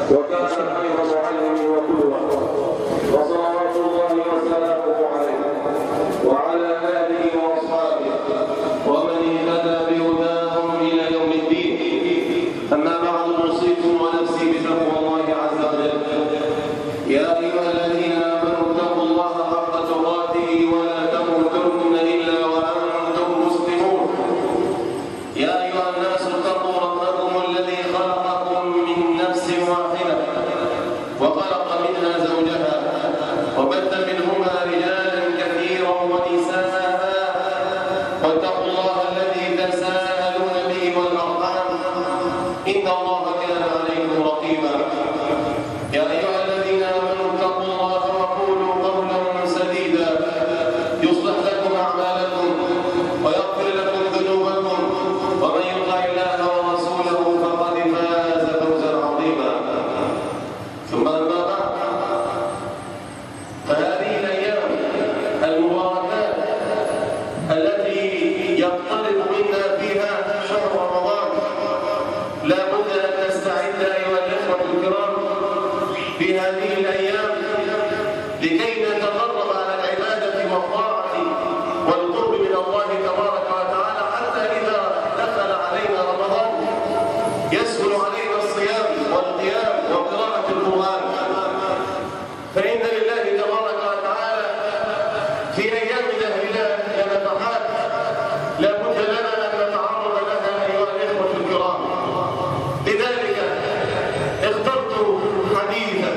وكان خير معلم وقدوة، وصلوات الله وسلامه عليه وعلى آله وأصحابه ومن اهتدى بهداهم إلى يوم الدين. أما بعد، أوصيكم ونفسي بتقوى الله عز وجل. يا أيها الذين آمنوا اتقوا الله حق تقاته ولا تموتن إلا وأنتم مسلمون. يا أيها الناس اتقوا ربكم الذي خلقكم من نفس واحدة وخلق منها زوجها وبث منهما رجالا كثيرا ونساء، واتقوا الله الذي تساءلون به والأرحام إن الله كان عليكم رقيبا. يا أيها الذين آمنوا اتقوا الله وقولوا قولا سديدا يصلح لكم أعمالكم ويغفر لكم ذنوبكم، ومن يطع الله ورسوله فقد فاز فوزا عظيما. ثم أما بعد، فهذه الأيام المباركات التي يقترب منا فيها شهر رمضان لا بد أن نستعد أيها الإخوة الكرام في هذه الأيام لكي نتقرب على العبادة والطاعة والقرب من الله تبارك وتعالى، حتى إذا دخل علينا رمضان يسهل علينا الصيام والقيام وقراءة القرآن. فإن لله تبارك وتعالى في أيامنا هذه نفحات لا بد لنا أن نتعرض لها أيها الإخوة الكرام. لذلك اخترت حديثا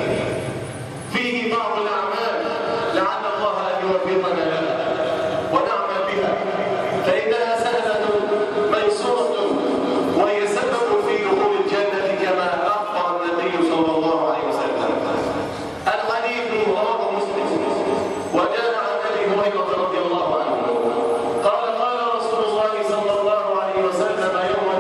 فيه بعض الأعمال لعل الله أن يوفقنا لها ونعمل بها، فإنها سهلة ميسورة وهي سبب في دخول الجنة كما أخبر النبي صلى الله عليه وسلم. الحديث رواه مسلم وجاء عن أبي هريرة رضي الله عنه قال قال رسول الله صلى الله عليه وسلم يوما: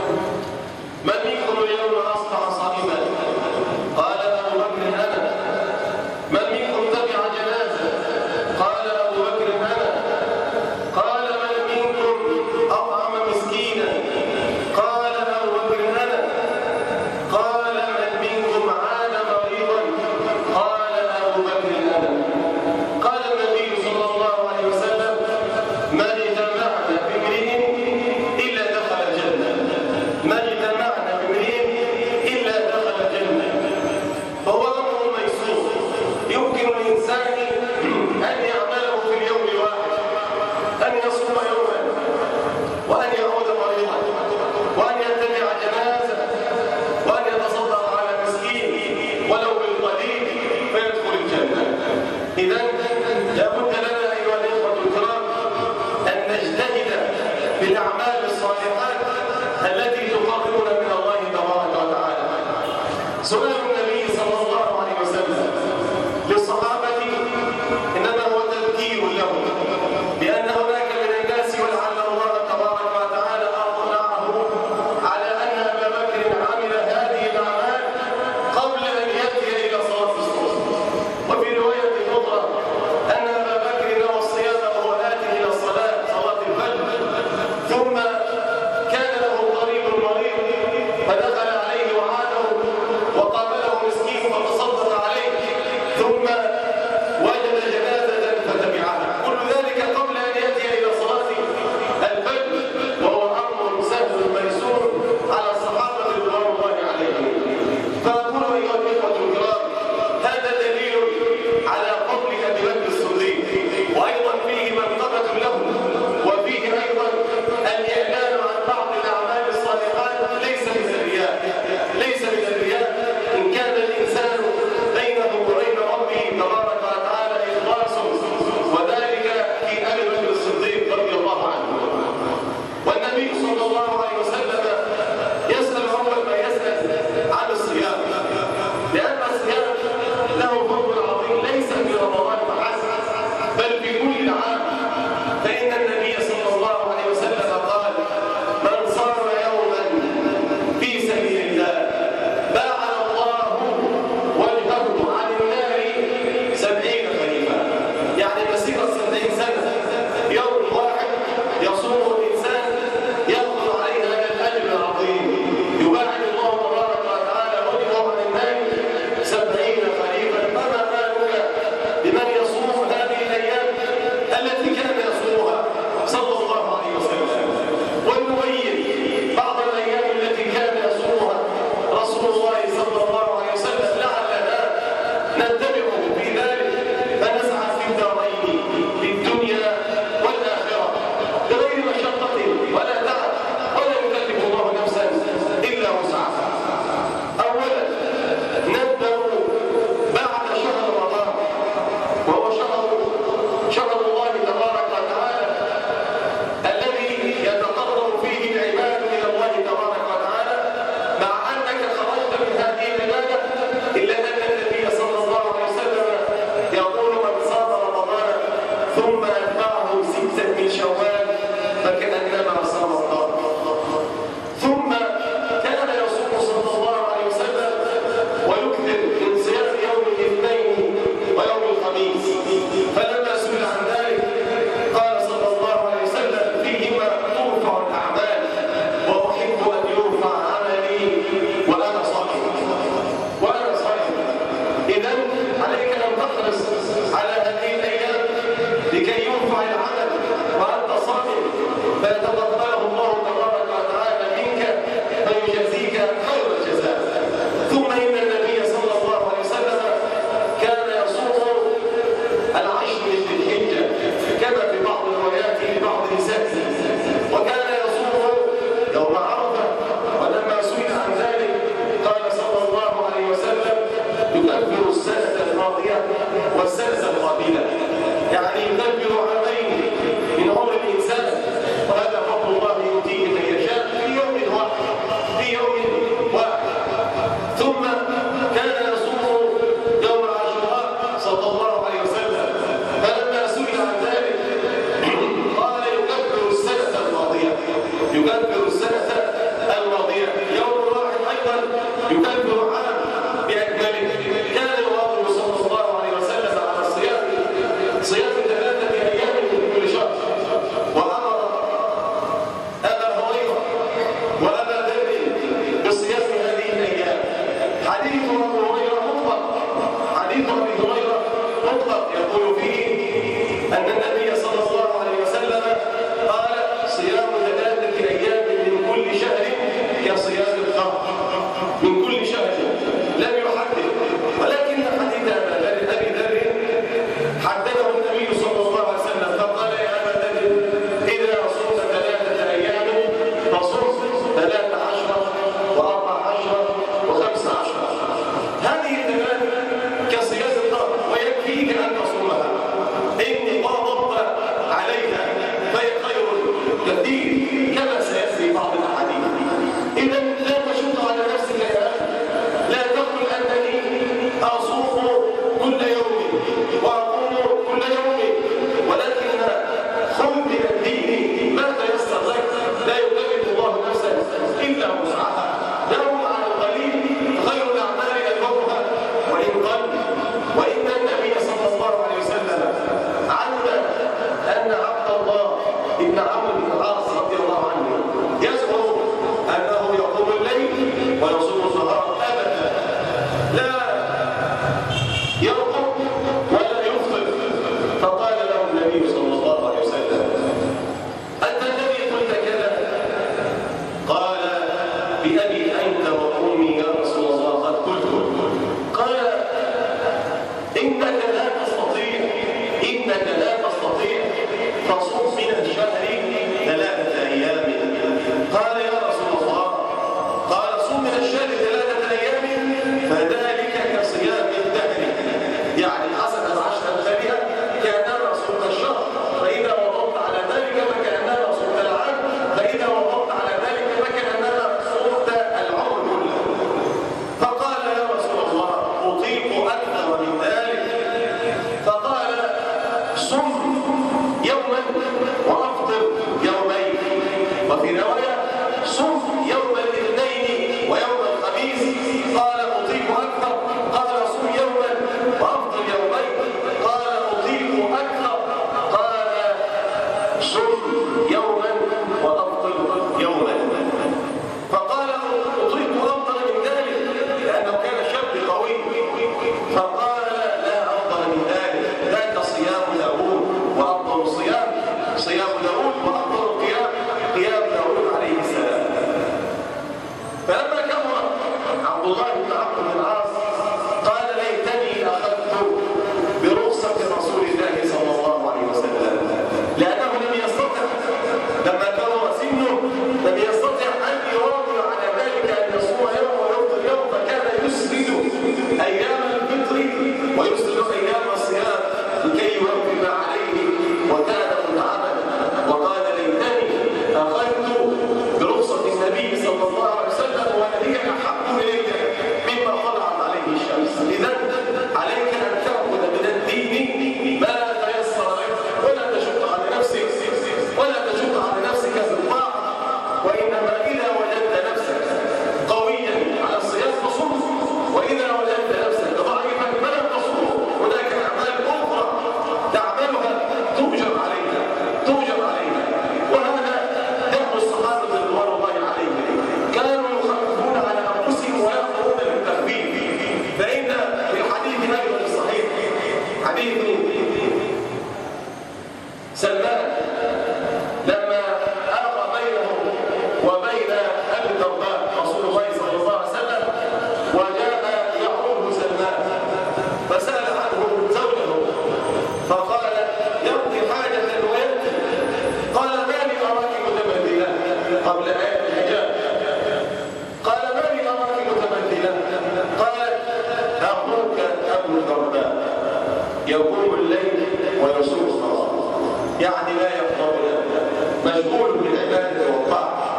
من منكم اليوم أصبح صائما؟ قال أبو بكر أنا. من منكم تبع جنازة؟ قال أبو بكر أنا. قال من منكم أطعم مسكينا؟ قال أبو بكر أنا. قال من منكم عاد مريضا؟ قال أبو بكر أنا. قال النبي صلى الله عليه وسلم: ما اجتمعنا بامرئ إلا دخل الجنة. ما اجتمعنا بامرئ إلا دخل الجنة. فهو أمر ميسور يمكن الإنسان أن يعمله في اليوم الواحد، أن يصوم يوما وأن يعود مريضا وأن يتبع جنازة وأن يتصدق على مسكين ولو بالقليل فيدخل الجنة. إذن لابد لنا أيها الإخوة الكرام أن نجتهد بالأعمال الصالحات التي تقربنا من الله تبارك وتعالى. سؤال النبي صلى الله عليه وسلم للصحابة إنما هو تذكير لهم بأن هناك من الناس ولعل الله تبارك وتعالى أطلعه على أن أبا بكر عمل هذه الأعمال قبل أن يأتي إلى صلاة الصبح. وفي رواية أخرى أن أبا بكر نوى الصيام وهو آت إلى الصلاة، صلاة الفجر، ثم كان له قريب مريض فدخل عليه وعاده وقابله مسكين فتصدق عليه، ثم رسول الله صلى الله عليه وسلم لعلنا نتبع في ذلك فنسعى في الدارين في الدنيا والآخرة بغير مشقة ولا تعب ولا يكلف الله نفسا إلا وسعها. أولا نبدأ بعد شهر رمضان وهو شهر الله تبارك وتعالى الذي يتقرب فيه العباد إلى الله تبارك وتعالى. مع أنك خرجت من هذه العبادة إلا أن النبي صلى الله عليه وسلم يقول من صام رمضان ثم أتبعه 6 من شوال فكأنما صام الدهر. ثم كان يصوم صلى الله عليه وسلم ويكثر من صيام يوم الاثنين ويوم الخميس. فلما سئل عن ذلك قال صلى الله عليه وسلم فيهما ترفع الأعمال وأحب أن يرفع عملي وأنا صائم. إذن عليك أن تحرص على هذه الأيام لكي يرفع العمل وأنت صائم فيتقبله الله تبارك وتعالى منك فيجازيك خير الجزاء. ثم إن النبي صلى الله عليه وسلم كان يصوم العشر من ذي الحجة كما في بعض الروايات لبعض نسائه، وكان يصوم يوم عرفة. ولما سئل عن ذلك قال صلى الله عليه وسلم يكبر السنة الماضية والسنة القابلة، يعني يكبر عامين من عمر الإنسان، وهذا فضل الله يؤتيه من يشاء في يوم واحد. ثم كان يصوم يوم عاشوراء صلى الله عليه وسلم، فلما سئل عن ذلك قال يكبر السنة الماضية يوم واحد أيضا يكبر عام بأكمله. كان يواظب صلى الله عليه وسلم على صيام 3 أيام من كل شهر، وأمر أبا هريرة وأبا ذر بصيام هذه الأيام. حديث أبي هريرة مطلق يقول فيه أن النبي صلى الله عليه وسلم قال صيام 3 أيام من كل شهر كصيام الدهر من كل شهر، لم يحدد. ولكن حديث أبي ذر حدده النبي صلى الله عليه وسلم فقال يا أبا ذر إذا صمت 3 أيام فصم 13 و14 و15. هذه 3 كصيام الدهر ويكفيك أن تصومها إن ضبط عبد الله بن عمرو بن العاص قال ليتني أخذت برخصة رسول الله صلى الله عليه وسلم، لأنه لم يستطع لما كبر سنه لم يستطع أن يواظب على ذلك أن يصوم يوم ويفطر يوم، فكان يسرد أيام الفطر ويسرد أيام الصيام لكي يوفر عليه وكان متعبا. وقال ليتني أخذت برخصة النبي صلى الله عليه وسلم وهي أحب إلي مما طلعت عليه الشمس. إذن عليك أن تأخذ من الدين ما تيسر لك، ولا تشق على نفسك في الطاعة، وإنما إذا وجدت نفسك قويا على الصيام فصم، وإذا وجدت نفسك ضعيفا فلا تصم. هناك أعمال أخرى تعملها تؤجر عليها. وهذا دأب الصحابة رضوان الله عليهم، كانوا يخففون على أنفسهم ويأمرون بالتخفيف. فإن في الحديث أيضا الصحيح حديث سلمان لما ألقى بينه وبين أبي الدرداء رسول الله صلى الله عليه وسلم، وجاء يعوده سلمان فسأل عنه زوجه فقال يقضي حاجة ويأتي. قال ما لي أراك متبدلا قبل آية الحجاب. قال ما لي أراك متبدلا. قالت أخوك أبو الدرداء يقوم الليل ويصوم النهار، يعني لا يفضل مشغول بالعبادة والطاعة.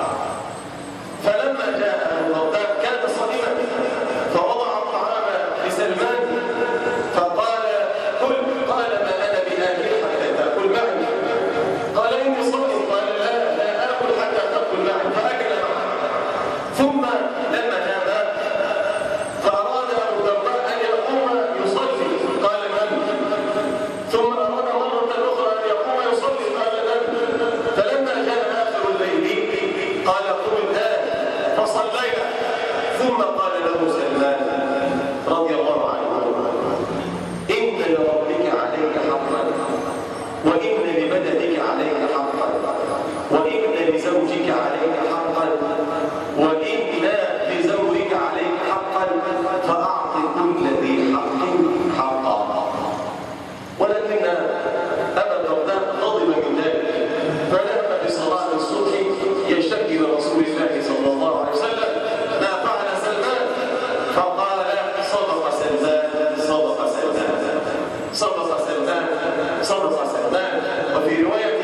فلما جاء أبو الدرداء كان صائما فوضع الطعام لسلمان فقال كل. قال ما أنا بآكل حتى تأكل معي. قال إني صائم. قال لا آكل حتى تأكل معي. فأكل معه. ثم لما نام فأراد أبو الدرداء أن يقوم يصلي. قال من؟ ثم أراد مرة أخرى أن يقوم يصلي. قال من؟ فلما جاء آخر الليل قال قم الآن فصلينا. ثم قال له سلمان رضي الله عنه إن لربك عليك حقا، وإن لبدنك عليك حقا، وإن لزوجك عليك حقا، وإن لزوجك عليك حقا، فأعط كل ذي حق حقا. ولكن أبا الدرداء غضب من ذلك فلما بصلاة الصبح يشتكي لرسول الله صلى الله عليه وسلم ما فعل سلمان، فقال صدق سلمان صدق سلمان صدق سلمان صدق سلمان. وفي رواية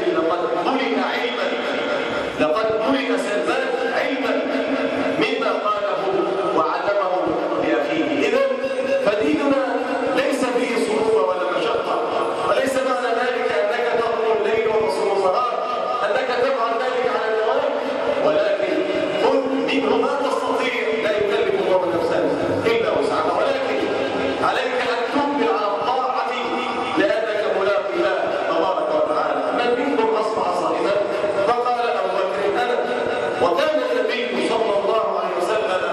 لقد ملئ سلمان علما مما قاله وعلمه لأخيه. إذن فديننا ليس فيه صعوبة ولا مشقة، وليس معنى ذلك أنك تقوم الليل وتصوم النهار أنك تفعل ذلك على الدوام، ولكن خذ منه ما تستطيع. لا يكلف الله نفسا إلا وسعها، ولكن عليك أن تقبل على الطاعة لأنك ملاقي الله تبارك وتعالى. من منكم أصبح صائما؟ فقال أبو بكر أنا. وكان النبي صلى الله عليه وسلم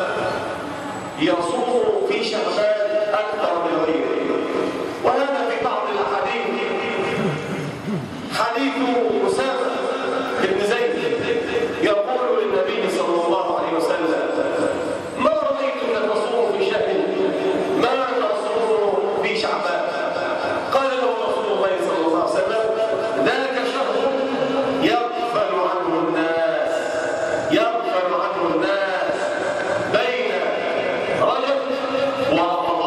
يصوم في شعبان أكثر من غيره. وهذا في بعض الأحاديث. حديث أسامة بن زيد يقول للنبي صلى الله عليه وسلم ما رأيتك تصوم في شهر ما تصوم في شعبان. قال له رسول الله صلى الله عليه وسلم ذاك شهر يغفل عنه الناس بين رجب ورمضان.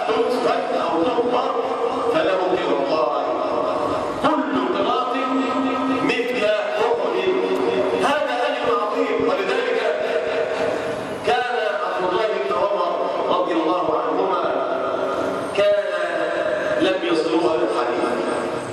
تدفن أو تقبر فله قراطان كل قراط مثل أحد. هذا أجر عظيم. ولذلك كان عبد الله بن عمر رضي الله عنهما كان لم يصدره هذا الحديث،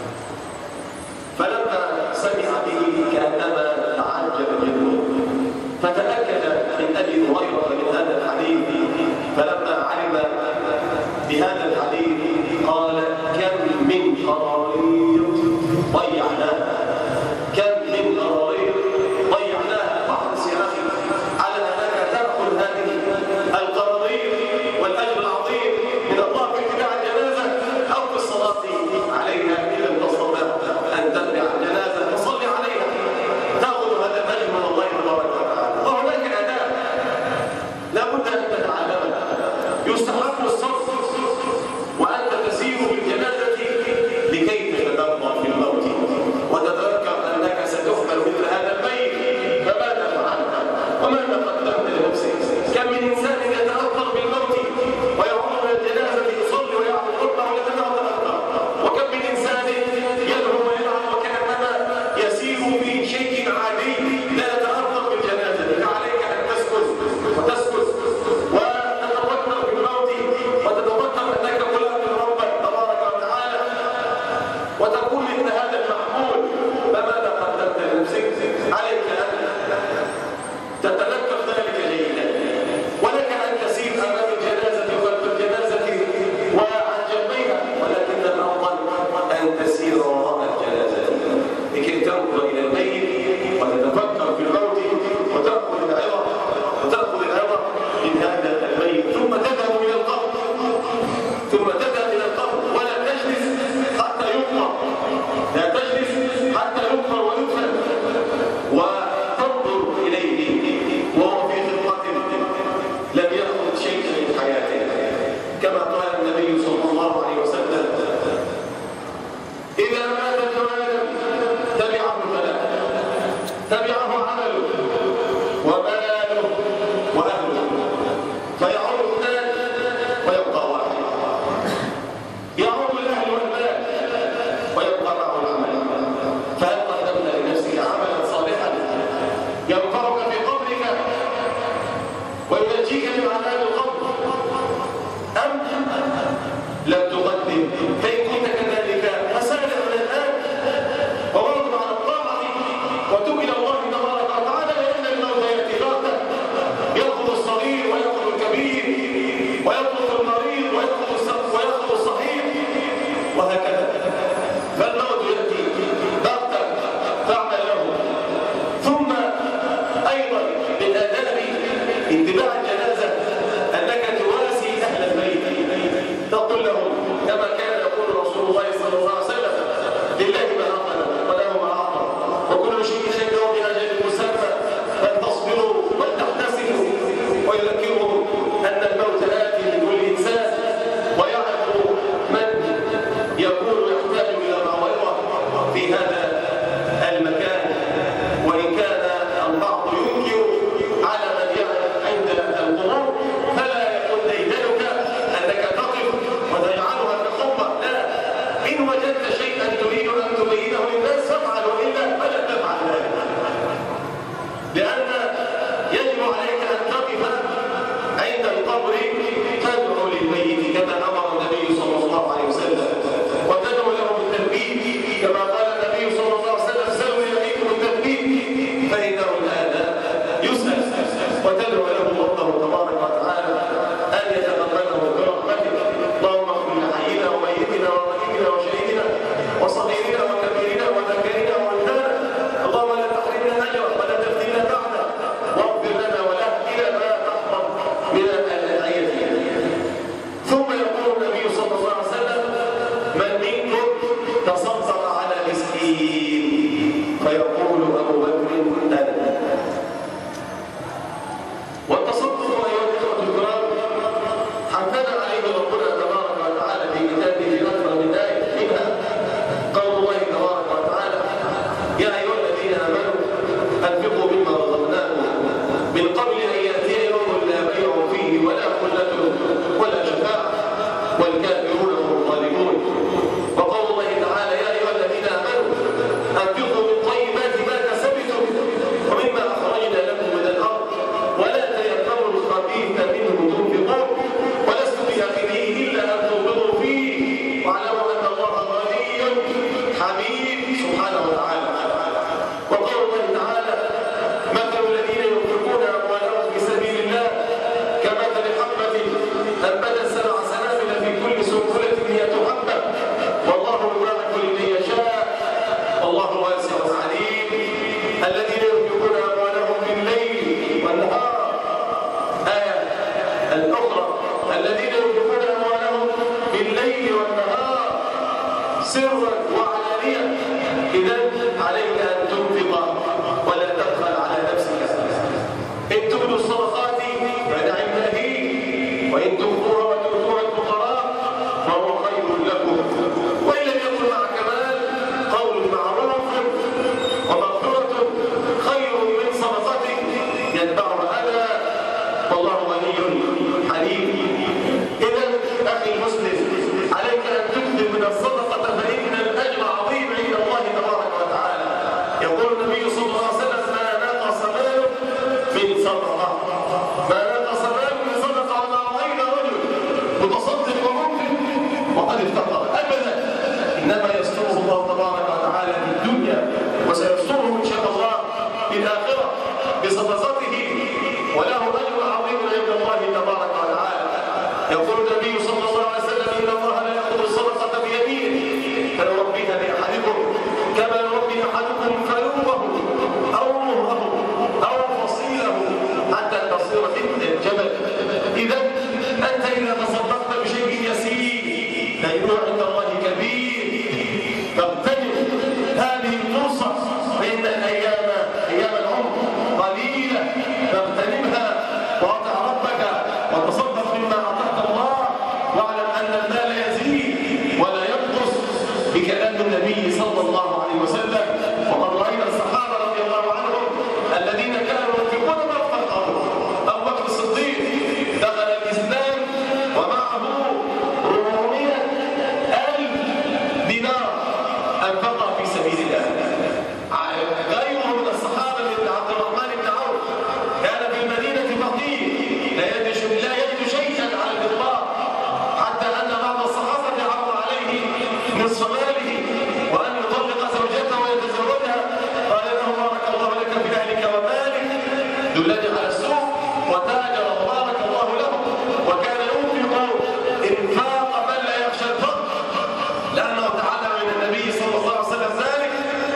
فلما سمع به كأنما تعجب منه فتأكد من أبي هريرة من هذا الحديث، فلما علم بهذا الحديث قال كم من قراريط ضيعناها، كم من قراريط ضيعناها. فاحرص يا أخي على أنك تأخذ هذه القراريط والأجر العظيم من الله في اتباع الجنازة أو في الصلاة عليها. إذا لم تستطع أن تتبع الجنازة فصل عليها، تأخذ هذا الأجر من الله تبارك وتعالى. وهناك أداء لا بد أن تتعلمها. يستحب الصبر وأنت تسير بالجنازة لكي تتدبر في الموت وتتذكر أنك ستحمل مثل هذا الميت، فماذا فعلت وماذا قدمت لنفسك؟ كم من إنسان يتأثر بالموت ويعود من الجنازة يصلي ويعبد ربه ويتذكر، وكم من إنسان يدعو ويلعب وكأنما يسير في شيء عادي لا يتأثر بالجنازة. فعليك أن تسكت وتسكت وتتذكر بالموت وتتذكر أنك ملاق ربك تبارك وتعالى وتكون مثل هذا المحمول. فماذا قدمت لنفسك؟ عليك أن تتذكر ذلك جيدا، ولك أن تسير أمام الجنازة وخلف الجنازة وعن جنبيها، ولكن الأفضل أن تسير وراء الجنازة لكي تنظر إلى الميت وتتفكر في الموت وتأخذ العظة من هذا الميت، ثم تذهب إلى القبر ولا تجلس حتى يقبر، لا تجلس حتى يقبر ويدفن وتنظر إليه وهو في خلقة لم يأخذ شيئا من حياته، كما قال النبي صلى الله عليه وسلم إذا مات ابن آدم تبعه ثلاثة، تبعه عمله وماله وأهله، فيعود اثنان ويبقى واحد، يعود الأهل والمال ويبقى معه العمل. فهل قدمت لنفسك عملا صالحا ينفعك في قبرك وينجيك من عذاب القبر أم لم تقدم؟ فإن كنت كذلك فسارع من الآن وواظب على الطاعة وتب إلى الله سرا وعلانية. إذن عليك أن تنفق ولا تبخل على نفسك. إن تبدوا الصدقات فنعم هي، وإن تخفوها وتؤتوها الفقراء فهو خير لكم، وإن لم يكن معك مال قول معروف ومغفرة خير من صدقة يتبعها أذى، والله غني حليم. إذن أخي المسلم عليك أن تكثر من الصدقة فإن الأجر عظيم عند الله تبارك وتعالى. يقول النبي صلى الله عليه وسلم: ما نقص مال من صدقة، ما نقص مال من صدقة، وما رأينا رجل متصدق ومنفق وقد افتقر أبدا، إنما يستره الله تبارك وتعالى في الدنيا، وسيستره إن شاء الله في الآخرة بصدقته، وله أجر عظيم عند الله تبارك وتعالى. يقول النبي صلى الله عليه وسلم: إن الله لا يأخذ الصدقة بيمينه فيربيها لأحدكم كما يربي أحدكم فلوه أو مهره أو فصيله حتى تصير مثل الجبل. إذا أنت إذا تصدقت بشيء يسير فإنه عند الله كبير، فاغتنم هذه الفرصة، فإن الأيام أيام العمر قليلة، فاغتنمها واطع ربك وتصدق مما أعطاك الله، واعلم أن المال يزيد ولا ينقص بكلام النبي صلى الله عليه وسلم. وقد رأينا الصحابة رضي الله عنهم الذين كانوا ينفقون ما فقروا. أبو بكر الصديق دخل الإسلام ومعه 400,000 دينار أنفقها في سبيل الله. غيره من الصحابة مثل عبد الرحمن بن عوف كان في المدينة فقير لا يجد شيئا على الإطلاق، حتى أن بعض الصحابة عرض عليه نصف ماله وأن يطلق زوجته ويتزوجها، قال له: بارك الله لك في أهلك ومالك، دلني على السوق، وتاجر وبارك الله له، وكان ينفق إنفاق من لا يخشى الفقر، لأنه تعلم من النبي صلى الله عليه وسلم ذلك.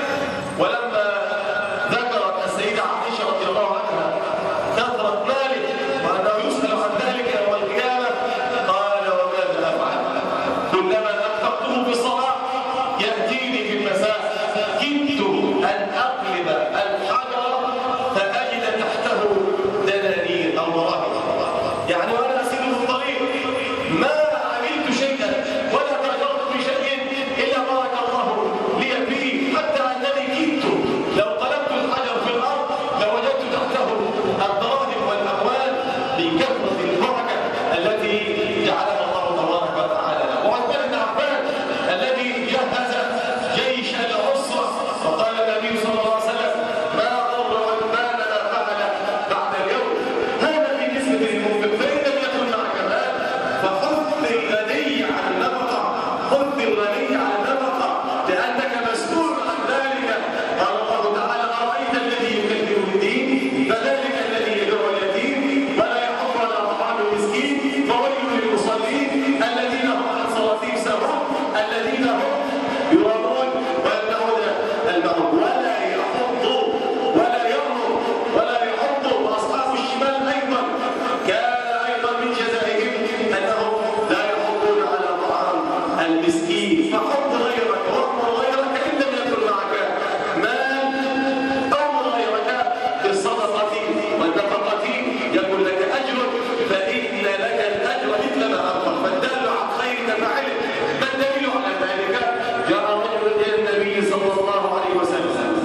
ولما ذكرت السيدة عائشة رضي الله عنها كثرة ماله وأنه يسأل عن ذلك يوم القيامة، قال: وماذا أفعل؟ كلما أنفقته في الصلاة يأتيني في المساء كدت أن أقلب الحجر فأجد تحته دنانير أو مراهق، يعني وأنا أسير في الطريق ما عملت شيئا ولا تأجرت في شيء إلا بارك الله لي فيه، حتى أنني كدت لو قلبت الحجر في الأرض لوجدت تحته الدراهم والأموال بكثرة البركة التي جعلها الله تبارك وتعالى له. وعثمان بن عفان الذي جهز جيش العسرة وقال النبي صلى الله عليه وسلم: ما ضر عثمان ما فعل بعد اليوم. هذا بالنسبة للمنفق، فإن لم يكن معك مال فخذ الغني عن النفقة، خذ الغني عن النفقة، لأنك مسؤول عن ذلك. قال الله تعالى: أرأيت الذي يكذب بالدين فذلك الذي يدعو اليتيم ولا يحض على طعام المسكين فويل للمصلين الذين هم عن صلاتهم ساهون الذين هم يراءون ويمنعون المعروف ولا يحضوا ولا يرموا ولا يحضوا. وأصحاب الشمال أيضا كان أيضا من جزائهم أنهم لا يحضون على طعام المسكين. فحض غيرك وامر غيرك إن لم يكن معك مال، أمر غيرك بالصدقة والنفقة يكون لك أجر، فإن لك الأجر مثل ما أنفق. فالدال على الخير كفاعله. ما الدليل على ذلك؟ جاء رجل إلى النبي صلى الله عليه وسلم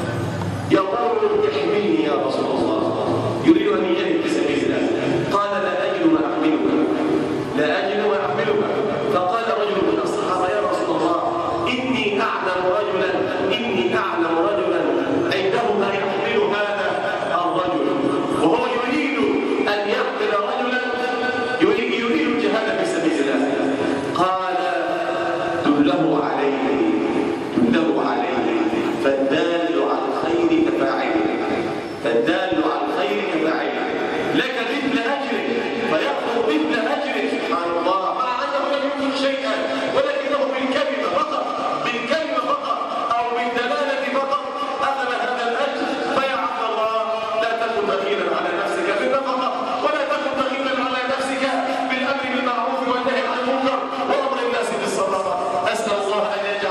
يقول: احملني يا رسول الله، يريد أن يجاهد في سبيل الله. قال: لا أجد ما أحملك، لا أجد ما أحملك. فقال رجل من الصحابة: يا رسول الله، إني أعلم رجلا عنده ما يحمل هذا الرجل، وهو يريد أن يحمل رجلا يريد الجهاد في سبيل الله. قال: دله عليه فالدال على الخير كفاعله، لك مثل أجره فيأخذ مثل أجره. سبحان الله، مع أنه لم يملك شيئا ولكنه بالكلمة فقط أو بالدلالة فقط أخذ هذا الأجر. فيا عبد الله، لا تكن بخيلا على نفسك بالنفقة، ولا تكن بخيلا على نفسك بالأمر بالمعروف والنهي عن المنكر وأمر الناس بالصدقة. أسأل الله أن يجعل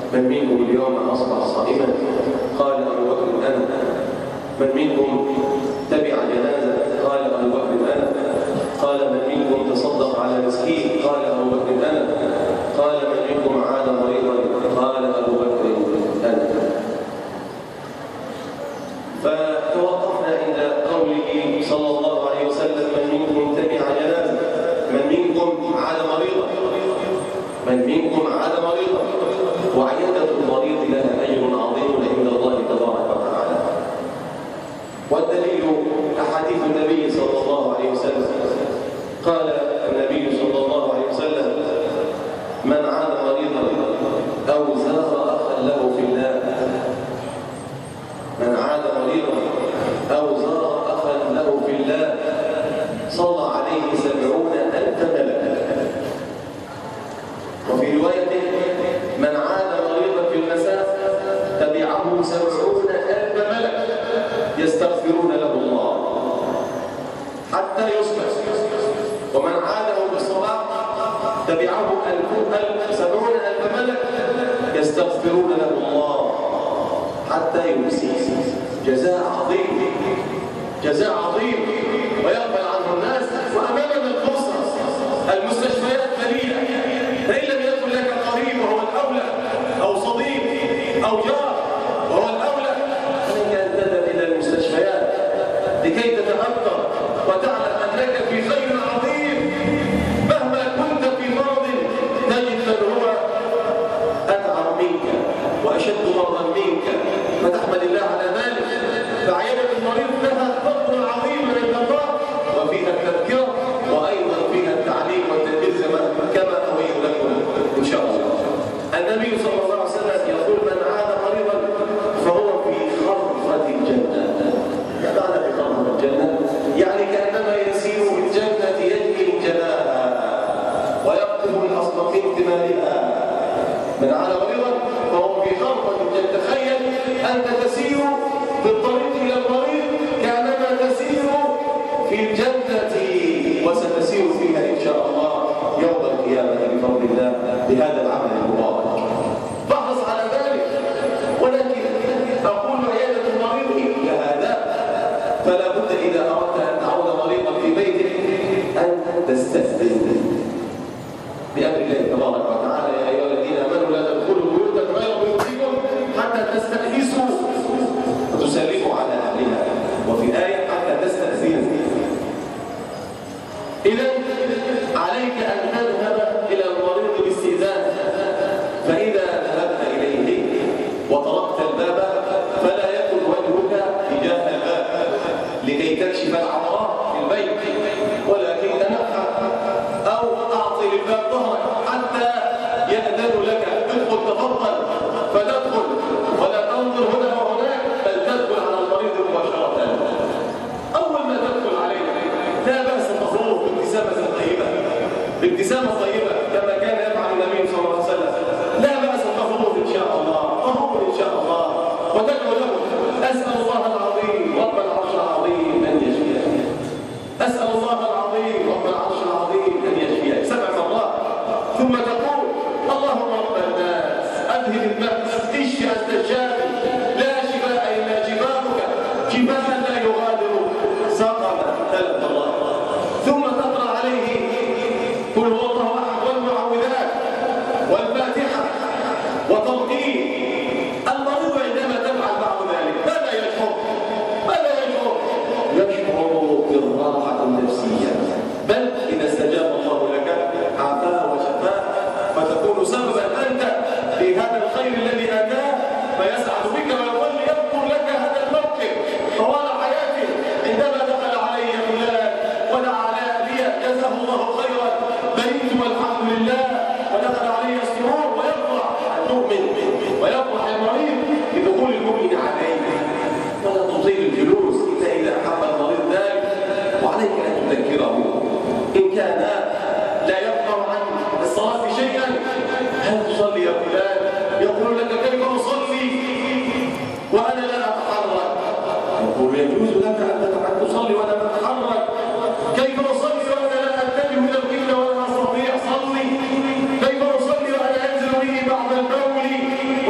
من منكم اليوم أصبح صائما؟ قال أبو بكر أنا. من منكم تبع جنازة؟ قال أبو بكر أنا. قال من منكم تصدق على مسكين؟ قال أبو بكر أنا. قال من منكم عاد مريضا؟ قال أبو بكر أنا. فتوقفنا عند قوله صلى الله عليه وسلم من منكم تبع جنازة، من منكم عاد مريضا، من منكم عاد مريضا. وعيادة المريض لها أجر عظيم عند الله تبارك وتعالى. والدليل أحاديث النبي صلى الله عليه وسلم. قال النبي صلى الله عليه وسلم من عاد مريضا أو زار أخا له في الله، من عاد مريضا أو زار أخا له في الله صلى عليه 70,000 ملك. وفي رواية من عاد مريضا في المساء تبعه 70,000 ملك يستغفرون له الله حتى يصبح. ومن عاده بالصباح تبعه 70,000 ملك يستغفرون له الله حتى يمسي. جزاء عظيم، جزاء عظيم ويقبل عنه الناس. وأمامنا الفرصة، المستشفيات مليئة، فإن لم يكن لك قريب وهو الأولى أو صديق أو جار وهو الأولى أنك أن تذهب إلى المستشفيات لكي تتأثر وتعلم أنك في خير عظيم. مهما كنت في مرض تجد من هو أتعب منك وأشد مرضا منك فتحمد الله على ذلك. فعيادة المريض لها فضل عظيم عند الله، وفيها التذكرة وأيضا فيها التعليم والتدبير كما أبين لكم إن شاء الله. النبي صلى الله عليه وسلم يقول من عاد مريضا فهو في خرفة الجنة. ماذا في خرفة الجنة؟ يعني كأنما يسير في الجنة يجري جناها ويقطف الأصل في اكتمالها. من عاد مريضا فهو في خرفة الجنة. تخيل أنت تسير في الطريق إلى المريض كأنما تسير في الجنة، وستسير فيها إن شاء الله يوم القيامة بفضل الله بهذا العمل المبارك. فاحرص على ذلك. ولكن أقول عيادة المريض لهذا، فلا بد إذا أردت أن تعود مريضا في بيتك أن تستأذن بأمر الله تبارك وتعالى. يا أيها الذين آمنوا لا تدخلوا بيوتا غير بيوتكم حتى تستأنسوا وتسلموا على أهلها، وفي آية حتى تستأذنوا. إذن عليك أن تذهب إلى المريض باستئذان. فإذا ذهبت إليه وطرقت الباب فلا يكن وجهك تجاه الباب لكي تكشف العورات في البيت، ولكن تنحى أو أعطي للباب ظهرك حتى يأذن لك ادخل تفضل، فتدخل ولا تنظر هنا وهناك، بل تدخل على المريض مباشرة. أول ما تدخل عليه لا بأس تخرج بابتسامة طيبة، بابتسامة طيبة كما كان يفعل النبي صلى الله عليه وسلم. لا بأس تخرج إن شاء الله، تخرج إن شاء الله وتدعو له. أسأل الله العظيم رب العرش العظيم أن يشفيك. أسأل الله العظيم رب العرش العظيم أن يشفيك 7 مرات. ثم تقول اللهم رب الناس أذهب البأس اشف أنت الشافي لا شفاء إلا شفاؤك شفاء لا يغادر سقما 3 مرات. ثم تقرأ عليه قل هو الله أحد والمعوذات والفاتحة وترقيه. المريض عندما تفعل بعض ذلك ماذا يشعر؟ ماذا يشعر؟ يشعر بالراحة النفسية، بل إذا استجاب الله لك عافاه وشفاه، فتكون سببا أنت في هذا الخير الذي أتاه، فيسعد بك ويظل يذكر لك هذا الموقف طوال حياته. عندما دخل علي فلان ودعا لي جزاه الله خيرا بنيت والحمد لله، ودخل علي السرور ويفرح المؤمن ويفرح المريض بدخول المؤمن عليه. ولا تطيل الجلوس إلا إذا أحب المريض ذلك، وعليك أن تذكره إن كان لا يفقه عن الصلاة شيئا. هل تصلي يا فلان؟ يقول لك كيف أصلي وأنا لا أتحرك؟ يقول يجوز لك أن تصلي وأنا أتحرك. كيف أصلي وأنا لا أتجه إلى القبلة ولا أستطيع؟ صلي. كيف أصلي وأنا أنزل به بعد البول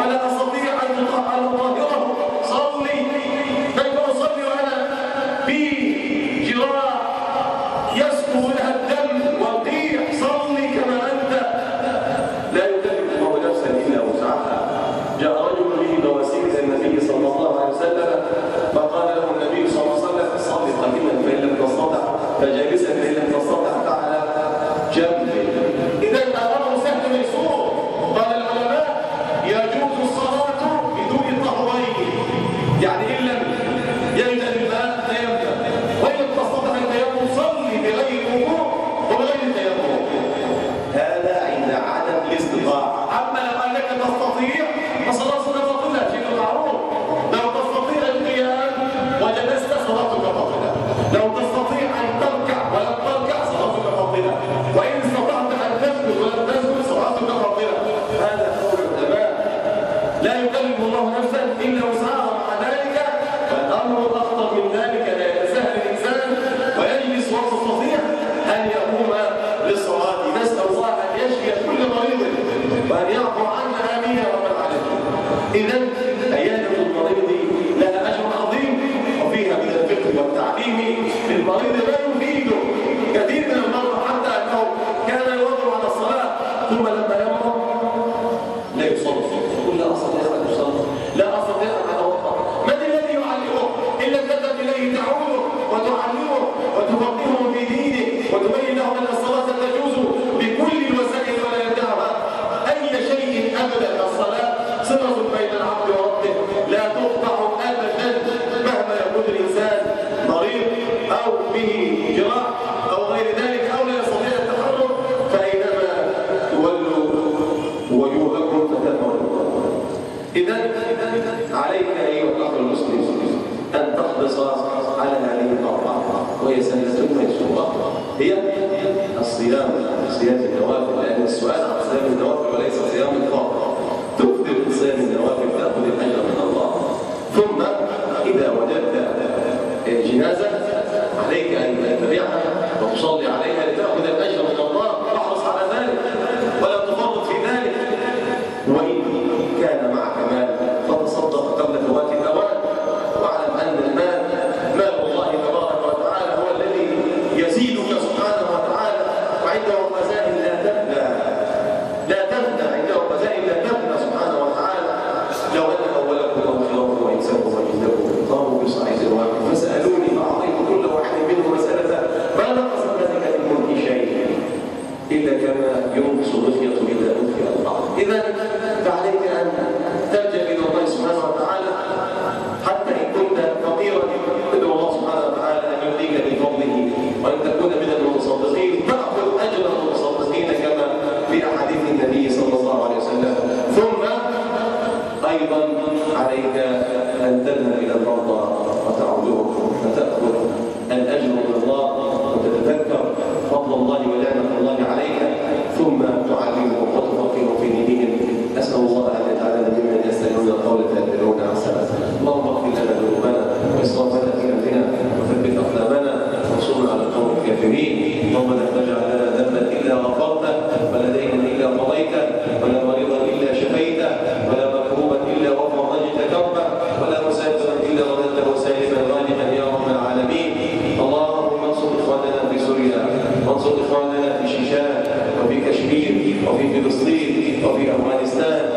صيام النوافل، لأن السؤال عن صيام النوافل وليس صيام الفرض. تكثر صيام النوافل تأخذ الأجر من الله. ثم إذا وجدت جنازة عليك أن تتبعها وتصلي عليها لتأخذ الأجر من الله، واحرص على ذلك ولا تفرط في ذلك. وإن كان معك مال فتصدق قبل فوات الأوان، واعلم أن المال مال الله تبارك وتعالى هو الذي يزيدك سبحانه وتعالى، وعنده مزايا لا تبنى عنده مزايا لا تبنى سبحانه وتعالى. لو أن أولكم وآخركم وإنسانكم وجنكم قاموا بصعيد واحد فسألوني فأعطيت كل واحد منهم مسألة ما نقص ذلك من ملك شيء إلا كما ينقص الخيط إذا أدخل البعض. إذا فعليك أن تلجأ إلى الله سبحانه وتعالى، حتى إن كنت فقيرا ادعو الله سبحانه وتعالى أن يؤتيك من فضله وأن تكون من المتصدقين، تأخذ أجر المتصدقين كما في أحاديث النبي صلى الله عليه وسلم. ثم أيضا عليك أن تذهب إلى المرضى وتعودهم فتأخذ الأجر من الله وتتذكر فضل الله ونعمة الله عليك، ثم تعلمهم وتفقههم في دينهم. أسأل الله أن يجعلنا ممن يستمعون القول فيتبعون أحسنه. اللهم اغفر لنا ذنوبنا وإسرافنا في أمرنا وثبت أقدامنا وانصرنا على القوم الكافرين. اللهم لا تجعل لنا ذنبا إلا غفرته، ولا دينا إلا قضيته، ولا مريضا إلا شفيته، ولا مكروبا إلا وفرجت كربه، ولا مسافرا إلا رددته سالما غانما يا رب العالمين. اللهم انصر إخواننا في سوريا، وانصر إخواننا في شيشان وفي كشمير وفي فلسطين وفي أفغانستان